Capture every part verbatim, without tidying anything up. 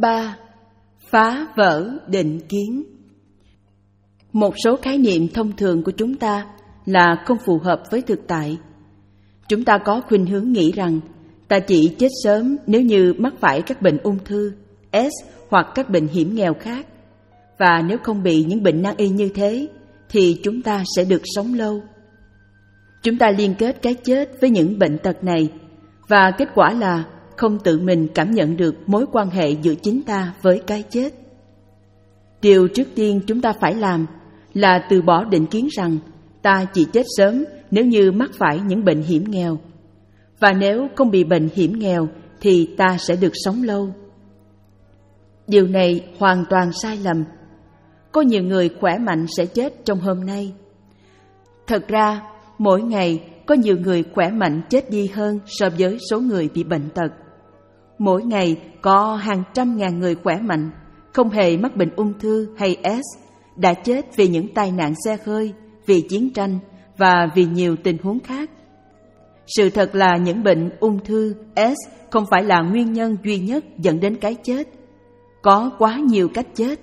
ba. Phá vỡ định kiến. Một số khái niệm thông thường của chúng ta là không phù hợp với thực tại. Chúng ta có khuynh hướng nghĩ rằng ta chỉ chết sớm nếu như mắc phải các bệnh ung thư, S hoặc các bệnh hiểm nghèo khác. Và nếu không bị những bệnh nan y như thế, thì chúng ta sẽ được sống lâu. Chúng ta liên kết cái chết với những bệnh tật này, và kết quả là không tự mình cảm nhận được mối quan hệ giữa chính ta với cái chết. Điều trước tiên chúng ta phải làm là từ bỏ định kiến rằng ta chỉ chết sớm nếu như mắc phải những bệnh hiểm nghèo. Và nếu không bị bệnh hiểm nghèo thì ta sẽ được sống lâu. Điều này hoàn toàn sai lầm. Có nhiều người khỏe mạnh sẽ chết trong hôm nay. Thật ra, mỗi ngày có nhiều người khỏe mạnh chết đi hơn so với số người bị bệnh tật. Mỗi ngày có hàng trăm ngàn người khỏe mạnh, không hề mắc bệnh ung thư hay S, đã chết vì những tai nạn xe hơi, vì chiến tranh và vì nhiều tình huống khác. Sự thật là những bệnh ung thư S không phải là nguyên nhân duy nhất dẫn đến cái chết. Có quá nhiều cách chết.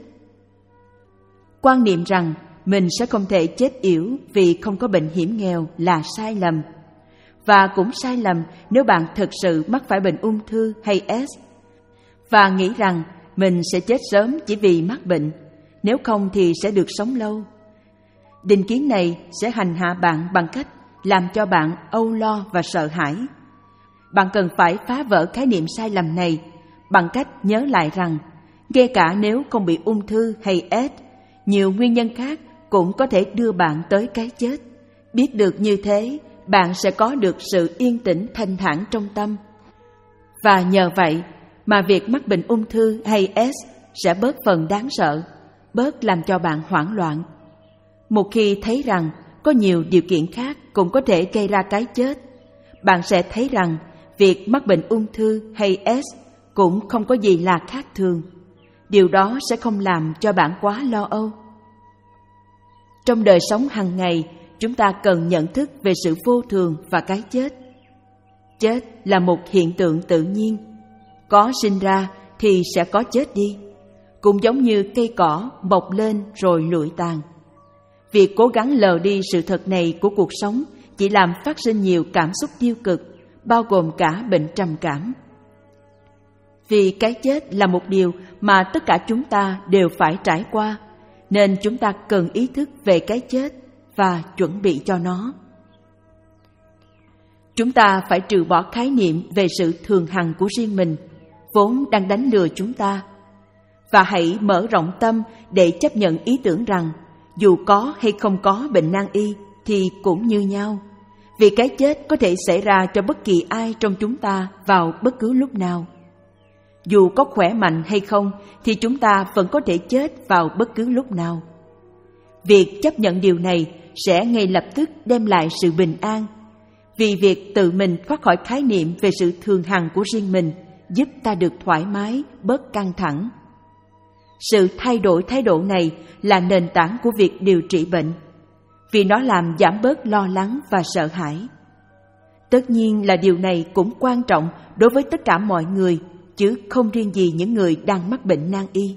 Quan niệm rằng mình sẽ không thể chết yểu vì không có bệnh hiểm nghèo là sai lầm. Và cũng sai lầm nếu bạn thực sự mắc phải bệnh ung thư hay S và nghĩ rằng mình sẽ chết sớm chỉ vì mắc bệnh, nếu không thì sẽ được sống lâu. Định kiến này sẽ hành hạ bạn bằng cách làm cho bạn âu lo và sợ hãi. Bạn cần phải phá vỡ khái niệm sai lầm này bằng cách nhớ lại rằng ngay cả nếu không bị ung thư hay S, nhiều nguyên nhân khác cũng có thể đưa bạn tới cái chết. Biết được như thế, bạn sẽ có được sự yên tĩnh thanh thản trong tâm. Và nhờ vậy mà việc mắc bệnh ung thư hay S sẽ bớt phần đáng sợ, bớt làm cho bạn hoảng loạn. Một khi thấy rằng có nhiều điều kiện khác cũng có thể gây ra cái chết, bạn sẽ thấy rằng việc mắc bệnh ung thư hay S cũng không có gì là khác thường. Điều đó sẽ không làm cho bạn quá lo âu. Trong đời sống hàng ngày, chúng ta cần nhận thức về sự vô thường và cái chết. Chết là một hiện tượng tự nhiên. Có sinh ra thì sẽ có chết đi. Cũng giống như cây cỏ mọc lên rồi lụi tàn. Việc cố gắng lờ đi sự thật này của cuộc sống chỉ làm phát sinh nhiều cảm xúc tiêu cực, bao gồm cả bệnh trầm cảm. Vì cái chết là một điều mà tất cả chúng ta đều phải trải qua, nên chúng ta cần ý thức về cái chết và chuẩn bị cho nó. Chúng ta phải trừ bỏ khái niệm về sự thường hằng của riêng mình, vốn đang đánh lừa chúng ta. Và hãy mở rộng tâm để chấp nhận ý tưởng rằng dù có hay không có bệnh nan y thì cũng như nhau. Vì cái chết có thể xảy ra cho bất kỳ ai trong chúng ta vào bất cứ lúc nào. Dù có khỏe mạnh hay không thì chúng ta vẫn có thể chết vào bất cứ lúc nào. Việc chấp nhận điều này sẽ ngay lập tức đem lại sự bình an, vì việc tự mình thoát khỏi khái niệm về sự thường hằng của riêng mình giúp ta được thoải mái, bớt căng thẳng. Sự thay đổi thái độ này là nền tảng của việc điều trị bệnh, vì nó làm giảm bớt lo lắng và sợ hãi. Tất nhiên là điều này cũng quan trọng đối với tất cả mọi người, chứ không riêng gì những người đang mắc bệnh nan y.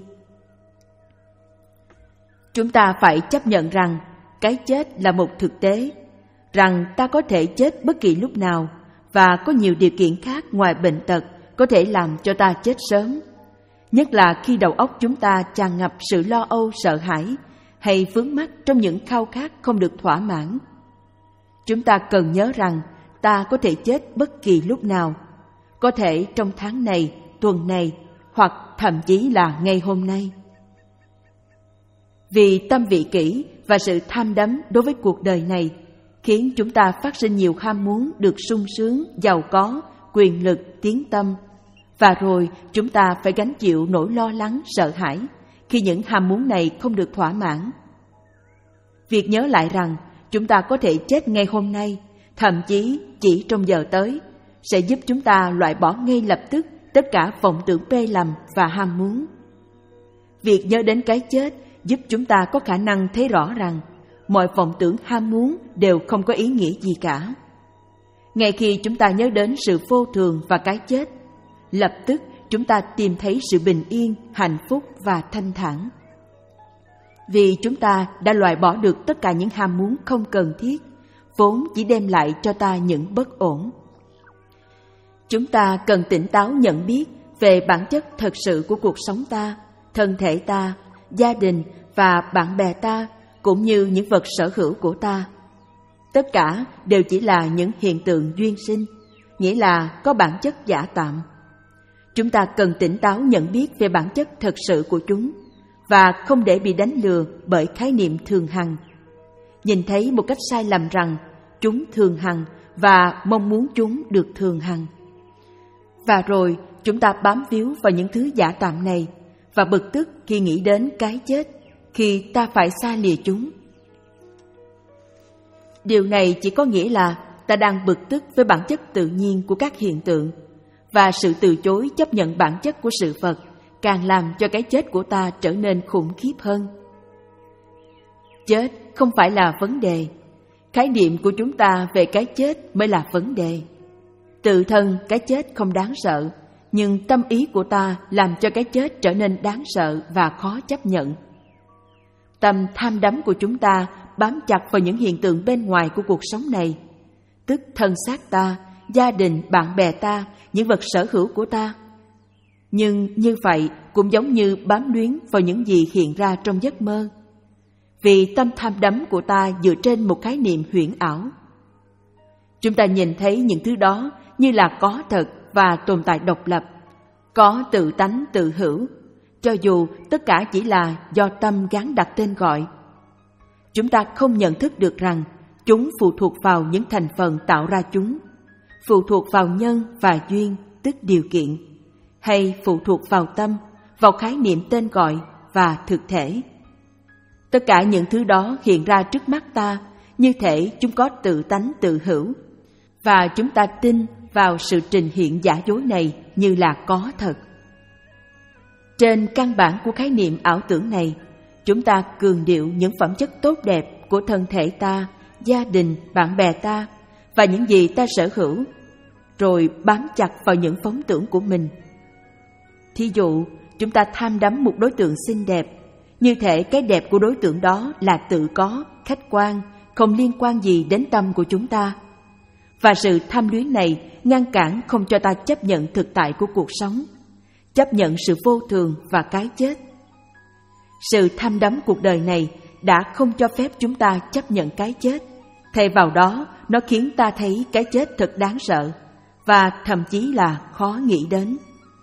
Chúng ta phải chấp nhận rằng cái chết là một thực tế, rằng ta có thể chết bất kỳ lúc nào và có nhiều điều kiện khác ngoài bệnh tật có thể làm cho ta chết sớm. Nhất là khi đầu óc chúng ta tràn ngập sự lo âu, sợ hãi hay vướng mắc trong những khao khát không được thỏa mãn. Chúng ta cần nhớ rằng ta có thể chết bất kỳ lúc nào, có thể trong tháng này, tuần này hoặc thậm chí là ngay hôm nay. Vì tâm vị kỷ và sự tham đắm đối với cuộc đời này khiến chúng ta phát sinh nhiều ham muốn được sung sướng, giàu có, quyền lực, tiếng tăm. Và rồi chúng ta phải gánh chịu nỗi lo lắng, sợ hãi khi những ham muốn này không được thỏa mãn. Việc nhớ lại rằng chúng ta có thể chết ngay hôm nay, thậm chí chỉ trong giờ tới, sẽ giúp chúng ta loại bỏ ngay lập tức tất cả vọng tưởng mê lầm và ham muốn. Việc nhớ đến cái chết giúp chúng ta có khả năng thấy rõ rằng mọi vọng tưởng ham muốn đều không có ý nghĩa gì cả. Ngay khi chúng ta nhớ đến sự vô thường và cái chết, lập tức chúng ta tìm thấy sự bình yên, hạnh phúc và thanh thản. Vì chúng ta đã loại bỏ được tất cả những ham muốn không cần thiết, vốn chỉ đem lại cho ta những bất ổn. Chúng ta cần tỉnh táo nhận biết về bản chất thật sự của cuộc sống ta, thân thể ta, gia đình và bạn bè ta, cũng như những vật sở hữu của ta. Tất cả đều chỉ là những hiện tượng duyên sinh, nghĩa là có bản chất giả tạm. Chúng ta cần tỉnh táo nhận biết về bản chất thật sự của chúng và không để bị đánh lừa bởi khái niệm thường hằng. Nhìn thấy một cách sai lầm rằng chúng thường hằng và mong muốn chúng được thường hằng. Và rồi chúng ta bám víu vào những thứ giả tạm này và bực tức khi nghĩ đến cái chết, khi ta phải xa lìa chúng. Điều này chỉ có nghĩa là ta đang bực tức với bản chất tự nhiên của các hiện tượng, và sự từ chối chấp nhận bản chất của sự vật càng làm cho cái chết của ta trở nên khủng khiếp hơn. Chết không phải là vấn đề, khái niệm của chúng ta về cái chết mới là vấn đề. Tự thân cái chết không đáng sợ, nhưng tâm ý của ta làm cho cái chết trở nên đáng sợ và khó chấp nhận. Tâm tham đắm của chúng ta bám chặt vào những hiện tượng bên ngoài của cuộc sống này, tức thân xác ta, gia đình, bạn bè ta, những vật sở hữu của ta. Nhưng như vậy cũng giống như bám luyến vào những gì hiện ra trong giấc mơ. Vì tâm tham đắm của ta dựa trên một khái niệm huyễn ảo. Chúng ta nhìn thấy những thứ đó như là có thật và tồn tại độc lập, có tự tánh tự hữu, cho dù tất cả chỉ là do tâm gán đặt tên gọi. Chúng ta không nhận thức được rằng chúng phụ thuộc vào những thành phần tạo ra chúng, phụ thuộc vào nhân và duyên, tức điều kiện, hay phụ thuộc vào tâm, vào khái niệm tên gọi và thực thể. Tất cả những thứ đó hiện ra trước mắt ta như thể chúng có tự tánh tự hữu, và chúng ta tin vào sự trình hiện giả dối này như là có thật. Trên căn bản của khái niệm ảo tưởng này, chúng ta cường điệu những phẩm chất tốt đẹp của thân thể ta, gia đình, bạn bè ta và những gì ta sở hữu, rồi bám chặt vào những phóng tưởng của mình. Thí dụ, chúng ta tham đắm một đối tượng xinh đẹp, như thể cái đẹp của đối tượng đó là tự có, khách quan, không liên quan gì đến tâm của chúng ta. Và sự tham luyến này ngăn cản không cho ta chấp nhận thực tại của cuộc sống, chấp nhận sự vô thường và cái chết. Sự tham đắm cuộc đời này đã không cho phép chúng ta chấp nhận cái chết. Thay vào đó, nó khiến ta thấy cái chết thật đáng sợ và thậm chí là khó nghĩ đến.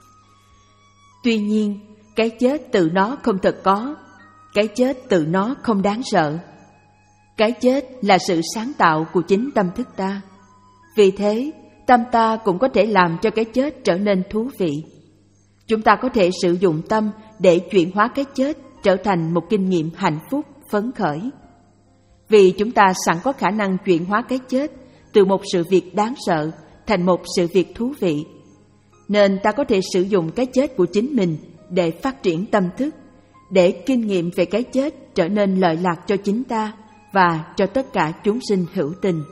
Tuy nhiên, cái chết tự nó không thật có, cái chết tự nó không đáng sợ. Cái chết là sự sáng tạo của chính tâm thức ta. Vì thế, tâm ta cũng có thể làm cho cái chết trở nên thú vị. Chúng ta có thể sử dụng tâm để chuyển hóa cái chết trở thành một kinh nghiệm hạnh phúc, phấn khởi. Vì chúng ta sẵn có khả năng chuyển hóa cái chết từ một sự việc đáng sợ thành một sự việc thú vị, nên ta có thể sử dụng cái chết của chính mình để phát triển tâm thức, để kinh nghiệm về cái chết trở nên lợi lạc cho chính ta và cho tất cả chúng sinh hữu tình.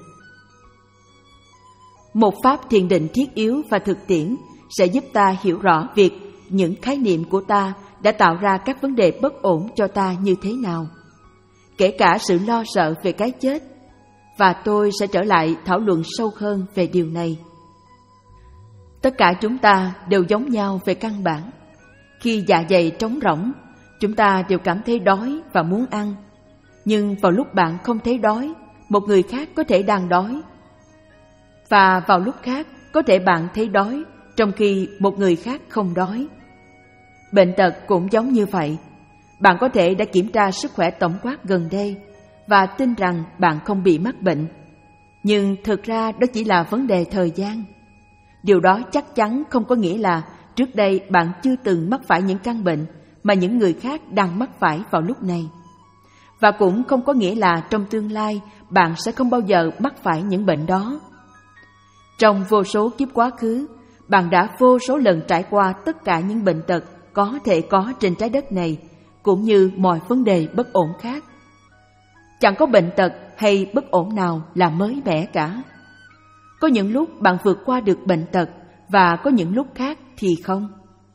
Một pháp thiền định thiết yếu và thực tiễn sẽ giúp ta hiểu rõ việc những khái niệm của ta đã tạo ra các vấn đề bất ổn cho ta như thế nào, kể cả sự lo sợ về cái chết, và tôi sẽ trở lại thảo luận sâu hơn về điều này. Tất cả chúng ta đều giống nhau về căn bản. Khi dạ dày trống rỗng, chúng ta đều cảm thấy đói và muốn ăn. Nhưng vào lúc bạn không thấy đói, một người khác có thể đang đói. Và vào lúc khác, có thể bạn thấy đói, trong khi một người khác không đói. Bệnh tật cũng giống như vậy. Bạn có thể đã kiểm tra sức khỏe tổng quát gần đây và tin rằng bạn không bị mắc bệnh. Nhưng thực ra đó chỉ là vấn đề thời gian. Điều đó chắc chắn không có nghĩa là trước đây bạn chưa từng mắc phải những căn bệnh mà những người khác đang mắc phải vào lúc này. Và cũng không có nghĩa là trong tương lai bạn sẽ không bao giờ mắc phải những bệnh đó. Trong vô số kiếp quá khứ, bạn đã vô số lần trải qua tất cả những bệnh tật có thể có trên trái đất này, cũng như mọi vấn đề bất ổn khác. Chẳng có bệnh tật hay bất ổn nào là mới mẻ cả. Có những lúc bạn vượt qua được bệnh tật và có những lúc khác thì không.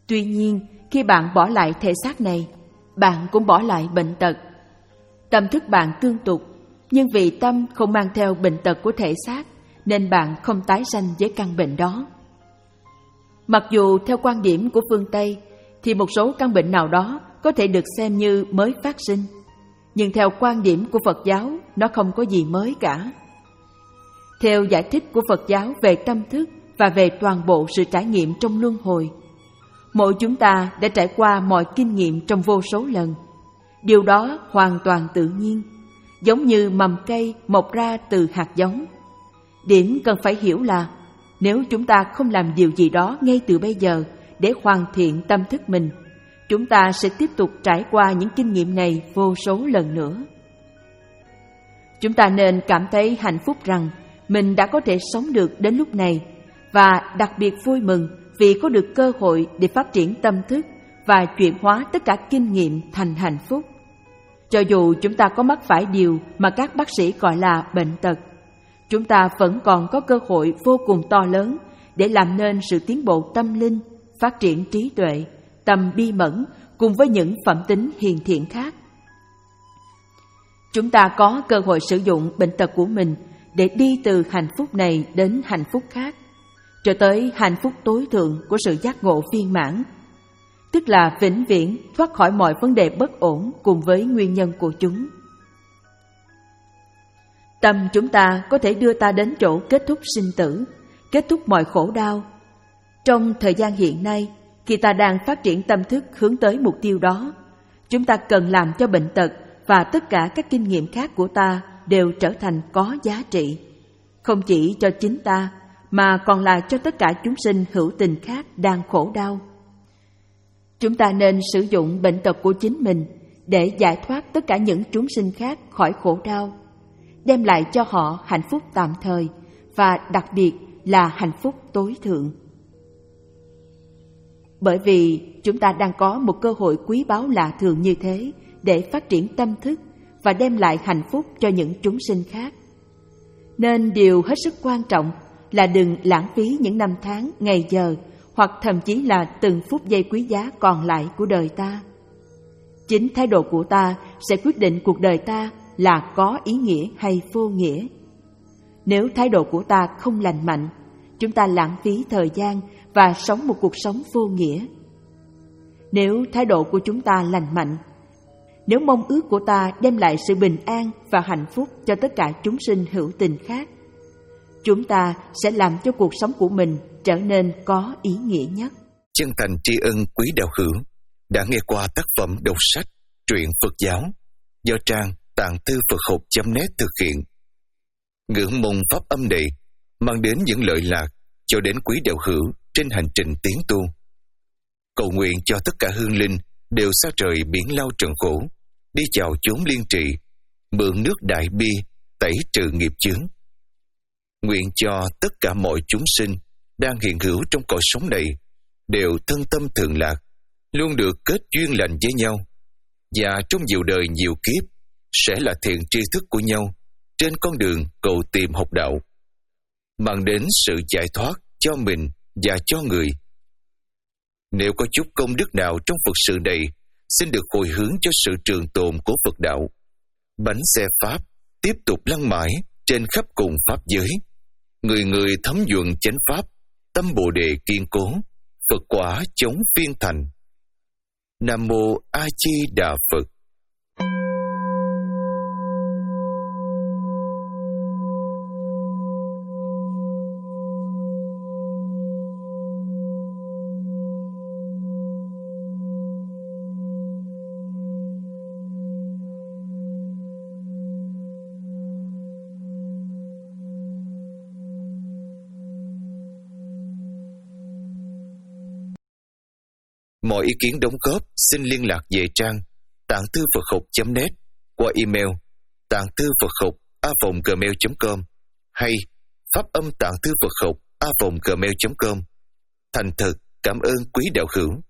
Tuy nhiên, khi bạn bỏ lại thể xác này, bạn cũng bỏ lại bệnh tật. Tâm thức bạn tương tục, nhưng vì tâm không mang theo bệnh tật của thể xác, nên bạn không tái sanh với căn bệnh đó. Mặc dù theo quan điểm của phương Tây, thì một số căn bệnh nào đó có thể được xem như mới phát sinh, nhưng theo quan điểm của Phật giáo, nó không có gì mới cả. Theo giải thích của Phật giáo về tâm thức và về toàn bộ sự trải nghiệm trong luân hồi, mỗi chúng ta đã trải qua mọi kinh nghiệm trong vô số lần. Điều đó hoàn toàn tự nhiên, giống như mầm cây mọc ra từ hạt giống. Điểm cần phải hiểu là nếu chúng ta không làm điều gì đó ngay từ bây giờ để hoàn thiện tâm thức mình, chúng ta sẽ tiếp tục trải qua những kinh nghiệm này vô số lần nữa. Chúng ta nên cảm thấy hạnh phúc rằng mình đã có thể sống được đến lúc này, và đặc biệt vui mừng vì có được cơ hội để phát triển tâm thức và chuyển hóa tất cả kinh nghiệm thành hạnh phúc. Cho dù chúng ta có mắc phải điều mà các bác sĩ gọi là bệnh tật, chúng ta vẫn còn có cơ hội vô cùng to lớn để làm nên sự tiến bộ tâm linh, phát triển trí tuệ, tâm bi mẫn cùng với những phẩm tính hiền thiện khác. Chúng ta có cơ hội sử dụng bệnh tật của mình để đi từ hạnh phúc này đến hạnh phúc khác, cho tới hạnh phúc tối thượng của sự giác ngộ viên mãn, tức là vĩnh viễn thoát khỏi mọi vấn đề bất ổn cùng với nguyên nhân của chúng. Tâm chúng ta có thể đưa ta đến chỗ kết thúc sinh tử, kết thúc mọi khổ đau. Trong thời gian hiện nay, khi ta đang phát triển tâm thức hướng tới mục tiêu đó, chúng ta cần làm cho bệnh tật và tất cả các kinh nghiệm khác của ta đều trở thành có giá trị, không chỉ cho chính ta, mà còn là cho tất cả chúng sinh hữu tình khác đang khổ đau. Chúng ta nên sử dụng bệnh tật của chính mình để giải thoát tất cả những chúng sinh khác khỏi khổ đau, đem lại cho họ hạnh phúc tạm thời và đặc biệt là hạnh phúc tối thượng. Bởi vì chúng ta đang có một cơ hội quý báu lạ thường như thế để phát triển tâm thức và đem lại hạnh phúc cho những chúng sinh khác. Nên điều hết sức quan trọng là đừng lãng phí những năm tháng, ngày giờ hoặc thậm chí là từng phút giây quý giá còn lại của đời ta. Chính thái độ của ta sẽ quyết định cuộc đời ta là có ý nghĩa hay vô nghĩa. Nếu thái độ của ta không lành mạnh, chúng ta lãng phí thời gian và sống một cuộc sống vô nghĩa. Nếu thái độ của chúng ta lành mạnh, nếu mong ước của ta đem lại sự bình an và hạnh phúc cho tất cả chúng sinh hữu tình khác, chúng ta sẽ làm cho cuộc sống của mình trở nên có ý nghĩa nhất. Chân thành tri ân quý đạo hữu đã nghe qua tác phẩm đọc sách Truyện Phật giáo do trang tạng thư Phật học chấm net thực hiện. Ngưỡng mong pháp âm này mang đến những lợi lạc cho đến quý đạo hữu trên hành trình tiến tu. Cầu nguyện cho tất cả hương linh đều xa trời biển lao trần khổ, đi vào chốn liên trị, mượn nước đại bi tẩy trừ nghiệp chướng. Nguyện cho tất cả mọi chúng sinh đang hiện hữu trong cõi sống này đều thân tâm thường lạc, luôn được kết duyên lành với nhau, và trong nhiều đời nhiều kiếp sẽ là thiện tri thức của nhau trên con đường cầu tìm học đạo, mang đến sự giải thoát cho mình và cho người. Nếu có chút công đức nào trong Phật sự này, xin được hồi hướng cho sự trường tồn của Phật đạo. Bánh xe Pháp tiếp tục lăn mãi trên khắp cùng Pháp giới. Người người thấm nhuận chánh Pháp, tâm Bồ Đề kiên cố, Phật quả chống phiên thành. Nam Mô A Di Đà Phật. Mọi ý kiến đóng góp xin liên lạc về trang tạng thư Phật học chấm net qua email tạng thư Phật học a vòng gmail chấm com hay pháp âm tạng thư Phật học a vòng gmail chấm com. Thành thật cảm ơn quý đạo hữu.